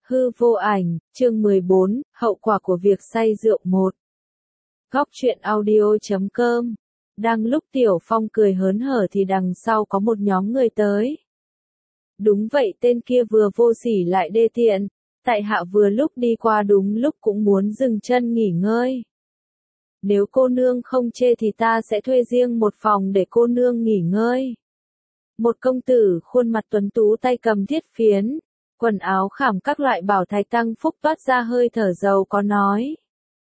Hư vô ảnh, chương 14, hậu quả của việc say rượu 1. Góc truyện audio.com. Đang lúc Tiểu Phong cười hớn hở thì đằng sau có một nhóm người tới. Đúng vậy, tên kia vừa vô sỉ lại đê tiện. Tại hạ vừa lúc đi qua đúng lúc cũng muốn dừng chân nghỉ ngơi. Nếu cô nương không chê thì ta sẽ thuê riêng một phòng để cô nương nghỉ ngơi. Một công tử khuôn mặt tuấn tú tay cầm thiết phiến, quần áo khảm các loại bảo thạch tăng phúc toát ra hơi thở giàu có nói.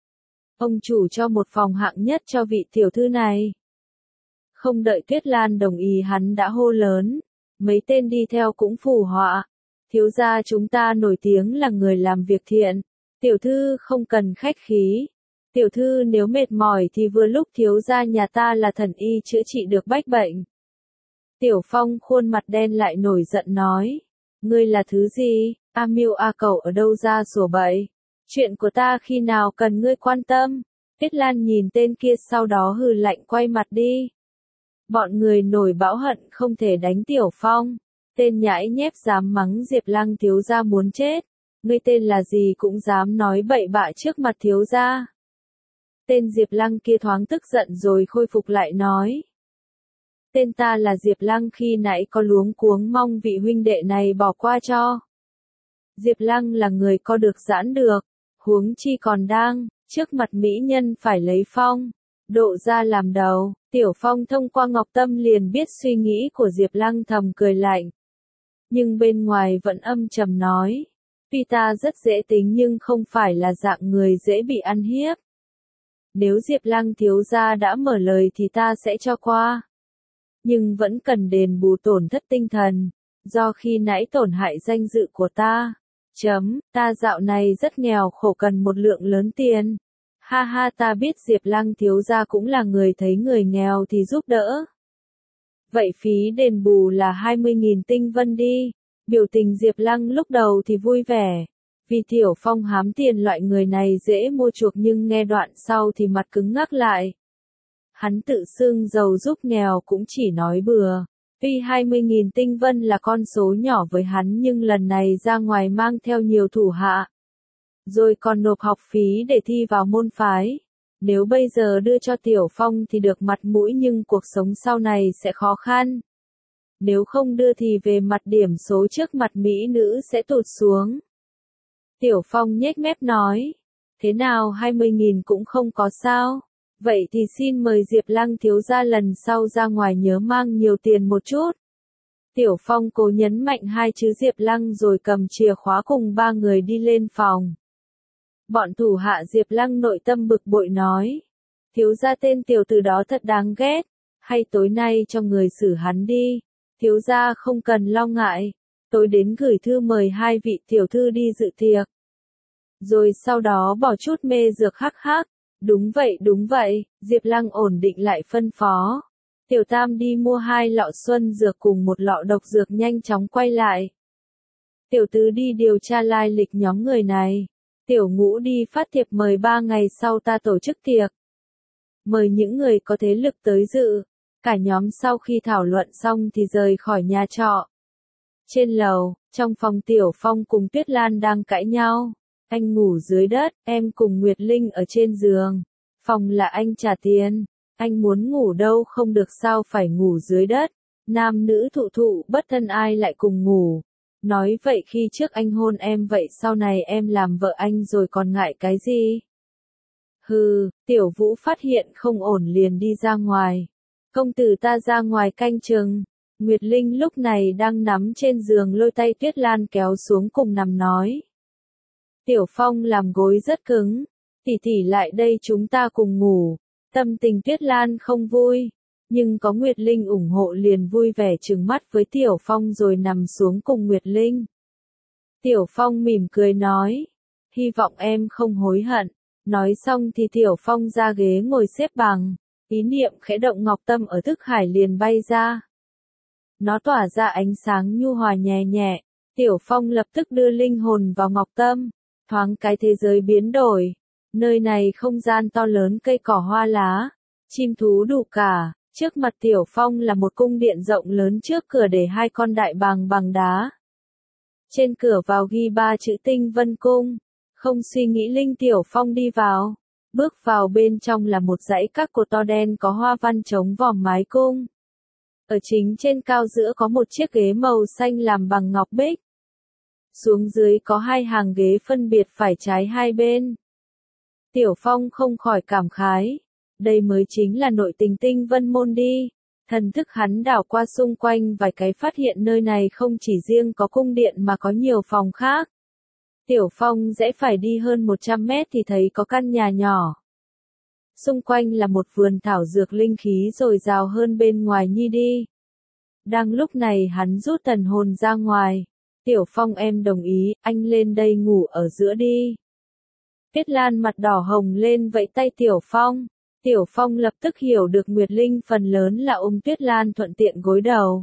Ông chủ cho một phòng hạng nhất cho vị tiểu thư này. Không đợi Tuyết Lan đồng ý hắn đã hô lớn. Mấy tên đi theo cũng phù họa. Thiếu gia chúng ta nổi tiếng là người làm việc thiện. Tiểu thư không cần khách khí. Tiểu thư nếu mệt mỏi thì vừa lúc thiếu gia nhà ta là thần y chữa trị được bách bệnh. Tiểu Phong khuôn mặt đen lại nổi giận nói. Ngươi là thứ gì? A Miêu A Cẩu ở đâu ra sủa bậy? Chuyện của ta khi nào cần ngươi quan tâm? Tuyết Lan nhìn tên kia sau đó hừ lạnh quay mặt đi. Bọn người nổi bão hận không thể đánh Tiểu Phong. Tên nhãi nhép dám mắng Diệp Lăng thiếu gia muốn chết. Ngươi tên là gì cũng dám nói bậy bạ trước mặt thiếu gia. Tên Diệp Lăng kia thoáng tức giận rồi khôi phục lại nói. Tên ta là Diệp Lăng, khi nãy có luống cuống mong vị huynh đệ này bỏ qua cho. Diệp Lăng là người co được giãn được, huống chi còn đang, trước mặt mỹ nhân phải lấy phong, độ ra làm đầu. Tiểu Phong thông qua Ngọc Tâm liền biết suy nghĩ của Diệp Lăng, thầm cười lạnh. Nhưng bên ngoài vẫn âm trầm nói. Tuy ta rất dễ tính nhưng không phải là dạng người dễ bị ăn hiếp. Nếu Diệp Lăng thiếu gia đã mở lời thì ta sẽ cho qua. Nhưng vẫn cần đền bù tổn thất tinh thần, do khi nãy tổn hại danh dự của ta. Ta dạo này rất nghèo khổ cần một lượng lớn tiền. Ha ha, ta biết Diệp Lăng thiếu gia cũng là người thấy người nghèo thì giúp đỡ. Vậy phí đền bù là 20.000 tinh vân đi. Biểu tình Diệp Lăng lúc đầu thì vui vẻ. Vì Tiểu Phong hám tiền loại người này dễ mua chuộc, nhưng nghe đoạn sau thì mặt cứng ngắc lại. Hắn tự xưng giàu giúp nghèo cũng chỉ nói bừa. Tuy 20.000 tinh vân là con số nhỏ với hắn nhưng lần này ra ngoài mang theo nhiều thủ hạ. Rồi còn nộp học phí để thi vào môn phái. Nếu bây giờ đưa cho Tiểu Phong thì được mặt mũi nhưng cuộc sống sau này sẽ khó khăn. Nếu không đưa thì về mặt điểm số trước mặt mỹ nữ sẽ tụt xuống. Tiểu Phong nhếch mép nói. Thế nào 20.000 cũng không có sao? Vậy thì xin mời Diệp Lăng thiếu gia lần sau ra ngoài nhớ mang nhiều tiền một chút. Tiểu Phong cố nhấn mạnh hai chữ Diệp Lăng rồi cầm chìa khóa cùng ba người đi lên phòng. Bọn thủ hạ Diệp Lăng nội tâm bực bội nói. Thiếu gia tên tiểu tử đó thật đáng ghét. Hay tối nay cho người xử hắn đi. Thiếu gia không cần lo ngại. Tối đến gửi thư mời hai vị tiểu thư đi dự tiệc. Rồi sau đó bỏ chút mê dược hắc hắc. Đúng vậy, Diệp Lăng ổn định lại phân phó. Tiểu Tam đi mua 2 lọ xuân dược cùng 1 lọ độc dược, nhanh chóng quay lại. Tiểu Tứ đi điều tra lai lịch nhóm người này. Tiểu Ngũ đi phát thiệp mời 3 ngày sau ta tổ chức tiệc. Mời những người có thế lực tới dự. Cả nhóm sau khi thảo luận xong thì rời khỏi nhà trọ. Trên lầu, trong phòng Tiểu Phong cùng Tuyết Lan đang cãi nhau. Anh ngủ dưới đất, em cùng Nguyệt Linh ở trên giường. Phòng là anh trả tiền. Anh muốn ngủ đâu không được sao phải ngủ dưới đất. Nam nữ thụ thụ bất thân ai lại cùng ngủ. Nói vậy khi trước anh hôn em, vậy sau này em làm vợ anh rồi còn ngại cái gì? Hừ, Tiểu Vũ phát hiện không ổn liền đi ra ngoài. Công tử ta ra ngoài canh chừng. Nguyệt Linh lúc này đang nằm trên giường lôi tay Tuyết Lan kéo xuống cùng nằm nói. Tiểu Phong làm gối rất cứng. Tỷ tỷ lại đây chúng ta cùng ngủ. Tâm tình Tuyết Lan không vui. Nhưng có Nguyệt Linh ủng hộ liền vui vẻ trừng mắt với Tiểu Phong rồi nằm xuống cùng Nguyệt Linh. Tiểu Phong mỉm cười nói. Hy vọng em không hối hận. Nói xong thì Tiểu Phong ra ghế ngồi xếp bằng. Ý niệm khẽ động, Ngọc Tâm ở thức hải liền bay ra. Nó tỏa ra ánh sáng nhu hòa nhẹ nhẹ. Tiểu Phong lập tức đưa linh hồn vào Ngọc Tâm. Thoáng cái thế giới biến đổi. Nơi này không gian to lớn, cây cỏ hoa lá, chim thú đủ cả. Trước mặt Tiểu Phong là một cung điện rộng lớn, trước cửa để 2 con đại bàng bằng đá. Trên cửa vào ghi 3 chữ Tinh Vân Cung. Không suy nghĩ Linh Tiểu Phong đi vào. Bước vào bên trong là một dãy các cột to đen có hoa văn chống vòm mái cung. Ở chính trên cao giữa có một chiếc ghế màu xanh làm bằng ngọc bích. Xuống dưới có 2 hàng ghế phân biệt phải trái hai bên. Tiểu Phong không khỏi cảm khái. Đây mới chính là nội tình Tinh Vân Môn đi. Thần thức hắn đảo qua xung quanh vài cái phát hiện nơi này không chỉ riêng có cung điện mà có nhiều phòng khác. Tiểu Phong rẽ phải đi hơn 100 mét thì thấy có căn nhà nhỏ. Xung quanh là một vườn thảo dược linh khí dồi dào hơn bên ngoài nhi đi. Đang lúc này hắn rút thần hồn ra ngoài. Tiểu Phong em đồng ý, anh lên đây ngủ ở giữa đi. Tuyết Lan mặt đỏ hồng lên vẫy tay Tiểu Phong. Tiểu Phong lập tức hiểu được Nguyệt Linh phần lớn là ôm Tuyết Lan thuận tiện gối đầu.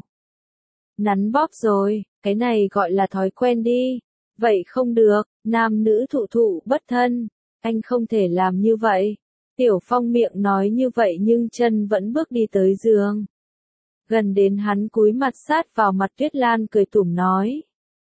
Nắn bóp rồi, cái này gọi là thói quen đi. Vậy không được, nam nữ thụ thụ bất thân. Anh không thể làm như vậy. Tiểu Phong miệng nói như vậy nhưng chân vẫn bước đi tới giường. Gần đến hắn cúi mặt sát vào mặt Tuyết Lan cười tủm nói.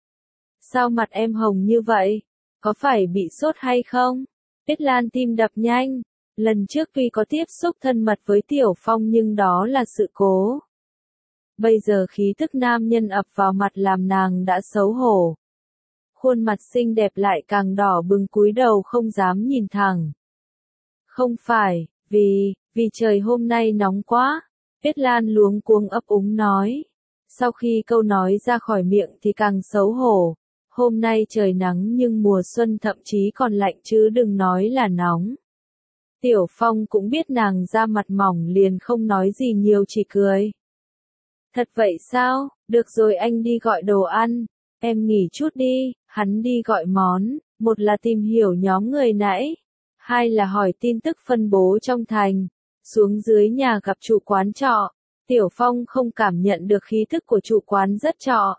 Sao mặt em hồng như vậy? Có phải bị sốt hay không? Tuyết Lan tim đập nhanh. Lần trước tuy có tiếp xúc thân mật với Tiểu Phong nhưng đó là sự cố. Bây giờ khí thức nam nhân ập vào mặt làm nàng đã xấu hổ. Khuôn mặt xinh đẹp lại càng đỏ bừng cúi đầu không dám nhìn thẳng. Không phải, vì trời hôm nay nóng quá. Tuyết Lan luống cuống ấp úng nói. Sau khi câu nói ra khỏi miệng thì càng xấu hổ. Hôm nay trời nắng nhưng mùa xuân thậm chí còn lạnh chứ đừng nói là nóng. Tiểu Phong cũng biết nàng da mặt mỏng liền không nói gì nhiều chỉ cười. Thật vậy sao? Được rồi anh đi gọi đồ ăn. Em nghỉ chút đi, hắn đi gọi món. Một là tìm hiểu nhóm người nãy. Hai là hỏi tin tức phân bố trong thành. Xuống dưới nhà gặp chủ quán trọ. Tiểu Phong không cảm nhận được khí thức của chủ quán rất trọ.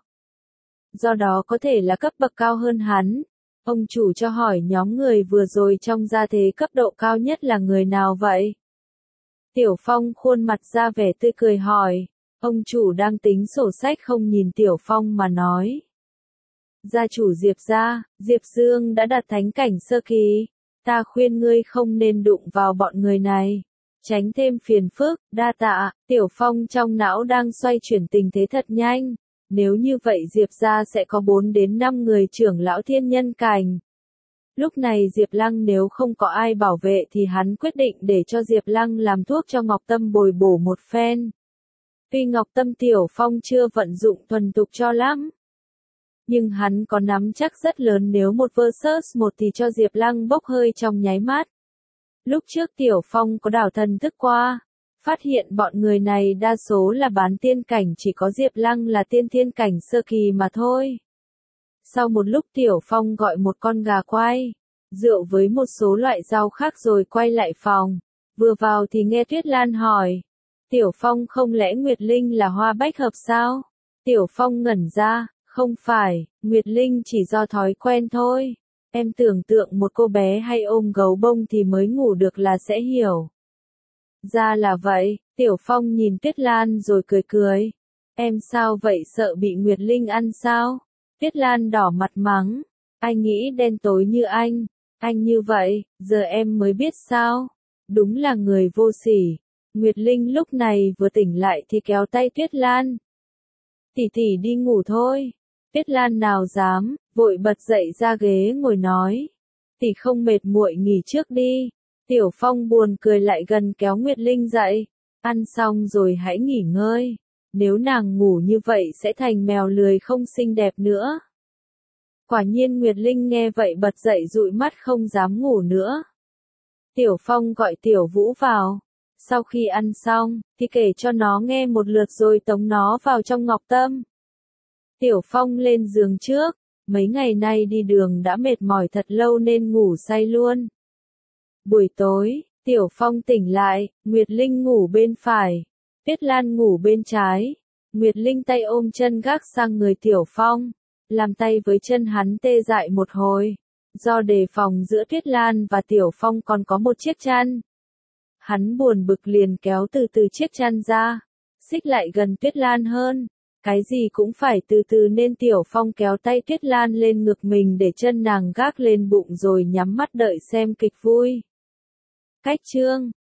Do đó có thể là cấp bậc cao hơn hắn. Ông chủ cho hỏi nhóm người vừa rồi trong gia thế cấp độ cao nhất là người nào vậy? Tiểu Phong khuôn mặt ra vẻ tươi cười hỏi. Ông chủ đang tính sổ sách không nhìn Tiểu Phong mà nói. Gia chủ Diệp Dương đã đạt thánh cảnh sơ kỳ. Ta khuyên ngươi không nên đụng vào bọn người này. Tránh thêm phiền phức, đa tạ. Tiểu Phong trong não đang xoay chuyển tình thế thật nhanh. Nếu như vậy Diệp gia sẽ có 4 đến 5 người trưởng lão thiên nhân cảnh. Lúc này Diệp Lăng nếu không có ai bảo vệ thì hắn quyết định để cho Diệp Lăng làm thuốc cho Ngọc Tâm bồi bổ một phen. Tuy Ngọc Tâm Tiểu Phong chưa vận dụng thuần thục cho lắm. Nhưng hắn có nắm chắc rất lớn nếu một versus một thì cho Diệp Lăng bốc hơi trong nháy mắt. Lúc trước Tiểu Phong có đảo thần thức qua. Phát hiện bọn người này đa số là bán tiên cảnh chỉ có Diệp Lăng là tiên thiên cảnh sơ kỳ mà thôi. Sau một lúc Tiểu Phong gọi một con gà quay, rượu với một số loại rau khác rồi quay lại phòng. Vừa vào thì nghe Tuyết Lan hỏi. Tiểu Phong không lẽ Nguyệt Linh là hoa bách hợp sao? Tiểu Phong ngẩn ra, không phải, Nguyệt Linh chỉ do thói quen thôi. Em tưởng tượng một cô bé hay ôm gấu bông thì mới ngủ được là sẽ hiểu. Ra là vậy, Tiểu Phong nhìn Tuyết Lan rồi cười cười. Em sao vậy sợ bị Nguyệt Linh ăn sao? Tuyết Lan đỏ mặt mắng. Anh nghĩ đen tối như anh như vậy, giờ em mới biết sao? Đúng là người vô sỉ. Nguyệt Linh lúc này vừa tỉnh lại thì kéo tay Tuyết Lan. Tỷ tỷ đi ngủ thôi. Tuyết Lan nào dám, vội bật dậy ra ghế ngồi nói. Tỷ không mệt muội nghỉ trước đi. Tiểu Phong buồn cười lại gần kéo Nguyệt Linh dậy. Ăn xong rồi hãy nghỉ ngơi. Nếu nàng ngủ như vậy sẽ thành mèo lười không xinh đẹp nữa. Quả nhiên Nguyệt Linh nghe vậy bật dậy dụi mắt không dám ngủ nữa. Tiểu Phong gọi Tiểu Vũ vào. Sau khi ăn xong, thì kể cho nó nghe một lượt rồi tống nó vào trong Ngọc Tâm. Tiểu Phong lên giường trước. Mấy ngày nay đi đường đã mệt mỏi thật lâu nên ngủ say luôn. Buổi tối, Tiểu Phong tỉnh lại, Nguyệt Linh ngủ bên phải, Tuyết Lan ngủ bên trái. Nguyệt Linh tay ôm chân gác sang người Tiểu Phong, làm tay với chân hắn tê dại một hồi. Do đề phòng giữa Tuyết Lan và Tiểu Phong còn có một chiếc chăn. Hắn buồn bực liền kéo từ từ chiếc chăn ra, xích lại gần Tuyết Lan hơn. Cái gì cũng phải từ từ nên Tiểu Phong kéo tay Tuyết Lan lên ngực mình để chân nàng gác lên bụng rồi nhắm mắt đợi xem kịch vui. Cách chương